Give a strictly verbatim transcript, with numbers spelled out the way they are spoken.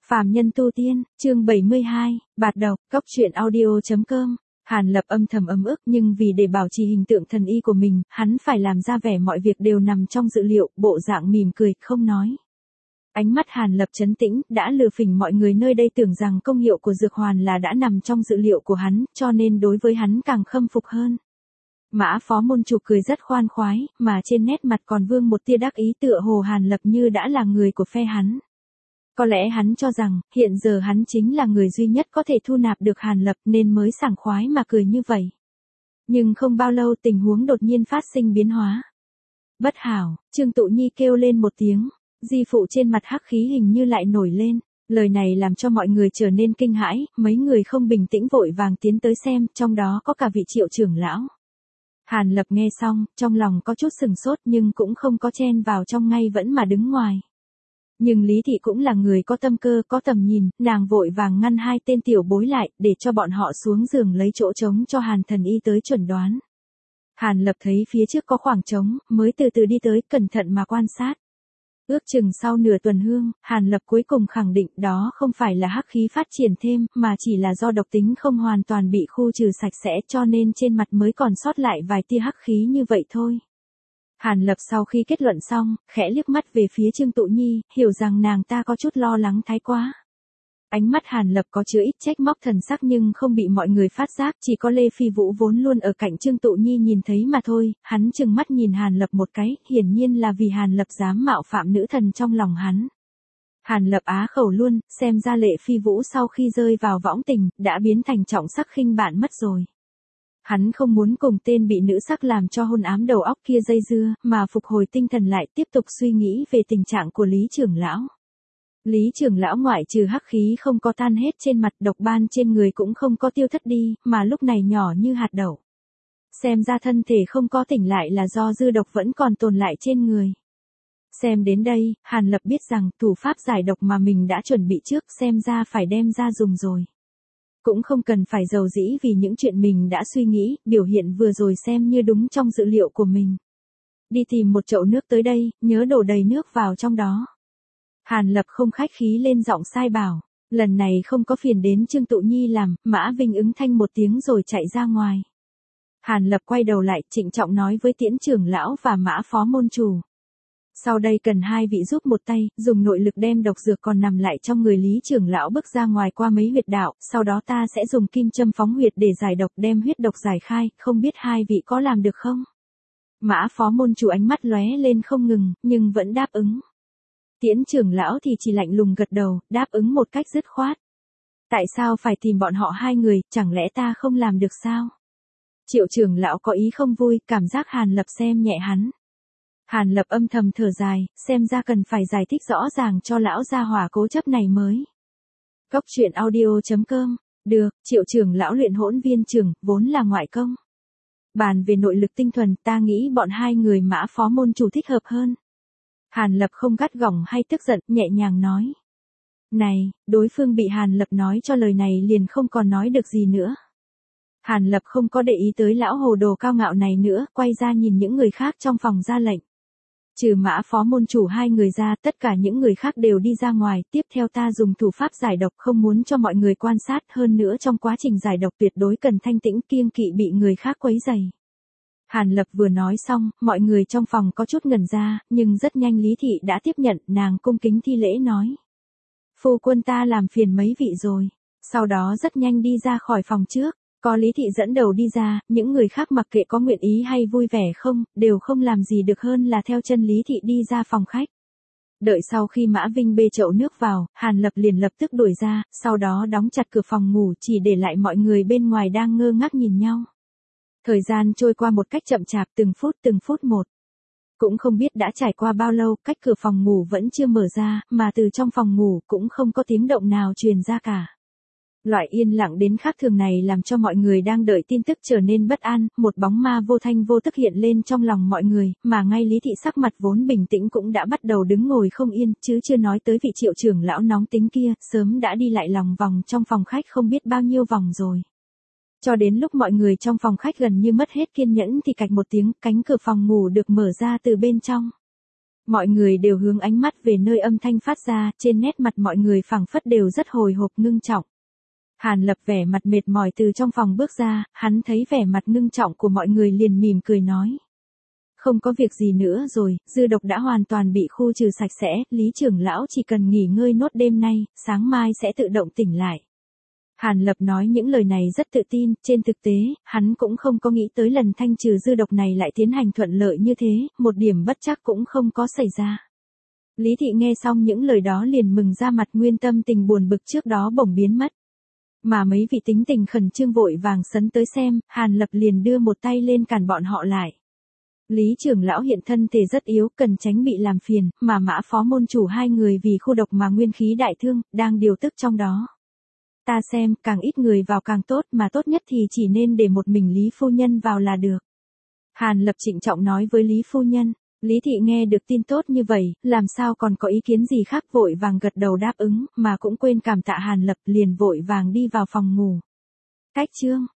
Phàm nhân tu tiên, chương bảy mươi hai, bạt độc, cốc truyện audio chấm com. Hàn Lập âm thầm ấm ức nhưng vì để bảo trì hình tượng thần y của mình, hắn phải làm ra vẻ mọi việc đều nằm trong dự liệu, bộ dạng mỉm cười, không nói. Ánh mắt Hàn Lập trấn tĩnh, đã lừa phỉnh mọi người nơi đây tưởng rằng công hiệu của dược hoàn là đã nằm trong dự liệu của hắn, cho nên đối với hắn càng khâm phục hơn. Mã phó môn chủ cười rất khoan khoái, mà trên nét mặt còn vương một tia đắc ý, tựa hồ Hàn Lập như đã là người của phe hắn. Có lẽ hắn cho rằng, hiện giờ hắn chính là người duy nhất có thể thu nạp được Hàn Lập nên mới sảng khoái mà cười như vậy. Nhưng không bao lâu tình huống đột nhiên phát sinh biến hóa. Bất hảo, Trương Tụ Nhi kêu lên một tiếng, di phụ trên mặt hắc khí hình như lại nổi lên. Lời này làm cho mọi người trở nên kinh hãi, mấy người không bình tĩnh vội vàng tiến tới xem, trong đó có cả vị Triệu trưởng lão. Hàn Lập nghe xong, trong lòng có chút sừng sốt nhưng cũng không có chen vào trong ngay vẫn mà đứng ngoài. Nhưng Lý Thị cũng là người có tâm cơ, có tầm nhìn, nàng vội vàng ngăn hai tên tiểu bối lại, để cho bọn họ xuống giường lấy chỗ trống cho Hàn thần y tới chuẩn đoán. Hàn Lập thấy phía trước có khoảng trống, mới từ từ đi tới, cẩn thận mà quan sát. Ước chừng sau nửa tuần hương, Hàn Lập cuối cùng khẳng định đó không phải là hắc khí phát triển thêm, mà chỉ là do độc tính không hoàn toàn bị khu trừ sạch sẽ, cho nên trên mặt mới còn sót lại vài tia hắc khí như vậy thôi. Hàn Lập sau khi kết luận xong, khẽ liếc mắt về phía Trương Tụ Nhi, hiểu rằng nàng ta có chút lo lắng thái quá. Ánh mắt Hàn Lập có chứa ít trách móc thần sắc nhưng không bị mọi người phát giác, chỉ có Lê Phi Vũ vốn luôn ở cạnh Trương Tụ Nhi nhìn thấy mà thôi, hắn chừng mắt nhìn Hàn Lập một cái, hiển nhiên là vì Hàn Lập dám mạo phạm nữ thần trong lòng hắn. Hàn Lập á khẩu luôn, xem ra Lệ Phi Vũ sau khi rơi vào võng tình, đã biến thành trọng sắc khinh bạn mất rồi. Hắn không muốn cùng tên bị nữ sắc làm cho hôn ám đầu óc kia dây dưa, mà phục hồi tinh thần lại tiếp tục suy nghĩ về tình trạng của Lý trưởng lão. Lý trưởng lão ngoại trừ hắc khí không có tan hết trên mặt, độc ban trên người cũng không có tiêu thất đi, mà lúc này nhỏ như hạt đậu. Xem ra thân thể không có tỉnh lại là do dư độc vẫn còn tồn lại trên người. Xem đến đây, Hàn Lập biết rằng thủ pháp giải độc mà mình đã chuẩn bị trước xem ra phải đem ra dùng rồi. Cũng không cần phải giàu dĩ vì những chuyện mình đã suy nghĩ, biểu hiện vừa rồi xem như đúng trong dự liệu của mình. Đi tìm một chậu nước tới đây, nhớ đổ đầy nước vào trong đó. Hàn Lập không khách khí lên giọng sai bảo, lần này không có phiền đến Trương Tụ Nhi làm, Mã Vinh ứng thanh một tiếng rồi chạy ra ngoài. Hàn Lập quay đầu lại, trịnh trọng nói với Tiễn trưởng lão và Mã phó môn chủ. Sau đây cần hai vị giúp một tay, dùng nội lực đem độc dược còn nằm lại trong người Lý trưởng lão bước ra ngoài qua mấy huyệt đạo, sau đó ta sẽ dùng kim châm phóng huyệt để giải độc, đem huyết độc giải khai, không biết hai vị có làm được không? Mã phó môn chủ ánh mắt lóe lên không ngừng, nhưng vẫn đáp ứng. Tiễn trưởng lão thì chỉ lạnh lùng gật đầu, đáp ứng một cách dứt khoát. Tại sao phải tìm bọn họ hai người, chẳng lẽ ta không làm được sao? Triệu trưởng lão có ý không vui, cảm giác Hàn Lập xem nhẹ hắn. Hàn Lập âm thầm thở dài, xem ra cần phải giải thích rõ ràng cho lão gia hỏa cố chấp này mới. Cốc truyện audio chấm com, được, Triệu trưởng lão luyện hỗn viên trưởng, vốn là ngoại công. Bàn về nội lực tinh thuần, ta nghĩ bọn hai người Mã phó môn chủ thích hợp hơn. Hàn Lập không gắt gỏng hay tức giận, nhẹ nhàng nói. Này, đối phương bị Hàn Lập nói cho lời này liền không còn nói được gì nữa. Hàn Lập không có để ý tới lão hồ đồ cao ngạo này nữa, quay ra nhìn những người khác trong phòng ra lệnh. Trừ Mã phó môn chủ hai người ra, tất cả những người khác đều đi ra ngoài, tiếp theo ta dùng thủ pháp giải độc, không muốn cho mọi người quan sát, hơn nữa trong quá trình giải độc tuyệt đối cần thanh tĩnh, kiêng kỵ bị người khác quấy rầy. Hàn Lập vừa nói xong, mọi người trong phòng có chút ngẩn ra, nhưng rất nhanh Lý Thị đã tiếp nhận, nàng cung kính thi lễ nói. Phu quân ta làm phiền mấy vị rồi, sau đó rất nhanh đi ra khỏi phòng trước. Có Lý Thị dẫn đầu đi ra, những người khác mặc kệ có nguyện ý hay vui vẻ không, đều không làm gì được hơn là theo chân Lý Thị đi ra phòng khách. Đợi sau khi Mã Vinh bê chậu nước vào, Hàn Lập liền lập tức đuổi ra, sau đó đóng chặt cửa phòng ngủ chỉ để lại mọi người bên ngoài đang ngơ ngác nhìn nhau. Thời gian trôi qua một cách chậm chạp từng phút từng phút một. Cũng không biết đã trải qua bao lâu, cách cửa phòng ngủ vẫn chưa mở ra, mà từ trong phòng ngủ cũng không có tiếng động nào truyền ra cả. Loại yên lặng đến khác thường này làm cho mọi người đang đợi tin tức trở nên bất an, một bóng ma vô thanh vô tức hiện lên trong lòng mọi người, mà ngay Lý Thị sắc mặt vốn bình tĩnh cũng đã bắt đầu đứng ngồi không yên, chứ chưa nói tới vị Triệu trưởng lão nóng tính kia, sớm đã đi lại lòng vòng trong phòng khách không biết bao nhiêu vòng rồi. Cho đến lúc mọi người trong phòng khách gần như mất hết kiên nhẫn thì cạch một tiếng, cánh cửa phòng ngủ được mở ra từ bên trong. Mọi người đều hướng ánh mắt về nơi âm thanh phát ra, trên nét mặt mọi người phảng phất đều rất hồi hộp ngưng trọng. Hàn Lập vẻ mặt mệt mỏi từ trong phòng bước ra, hắn thấy vẻ mặt ngưng trọng của mọi người liền mỉm cười nói. Không có việc gì nữa rồi, dư độc đã hoàn toàn bị khu trừ sạch sẽ, Lý trưởng lão chỉ cần nghỉ ngơi nốt đêm nay, sáng mai sẽ tự động tỉnh lại. Hàn Lập nói những lời này rất tự tin, trên thực tế, hắn cũng không có nghĩ tới lần thanh trừ dư độc này lại tiến hành thuận lợi như thế, một điểm bất trắc cũng không có xảy ra. Lý Thị nghe xong những lời đó liền mừng ra mặt, nguyên tâm tình buồn bực trước đó bỗng biến mất. Mà mấy vị tính tình khẩn trương vội vàng sấn tới xem, Hàn Lập liền đưa một tay lên cản bọn họ lại. Lý trưởng lão hiện thân thể rất yếu, cần tránh bị làm phiền, mà Mã phó môn chủ hai người vì khu độc mà nguyên khí đại thương, đang điều tức trong đó. Ta xem, càng ít người vào càng tốt, mà tốt nhất thì chỉ nên để một mình Lý phu nhân vào là được. Hàn Lập trịnh trọng nói với Lý phu nhân. Lý Thị nghe được tin tốt như vậy, làm sao còn có ý kiến gì khác, vội vàng gật đầu đáp ứng, mà cũng quên cảm tạ Hàn Lập, liền vội vàng đi vào phòng ngủ. Cách chương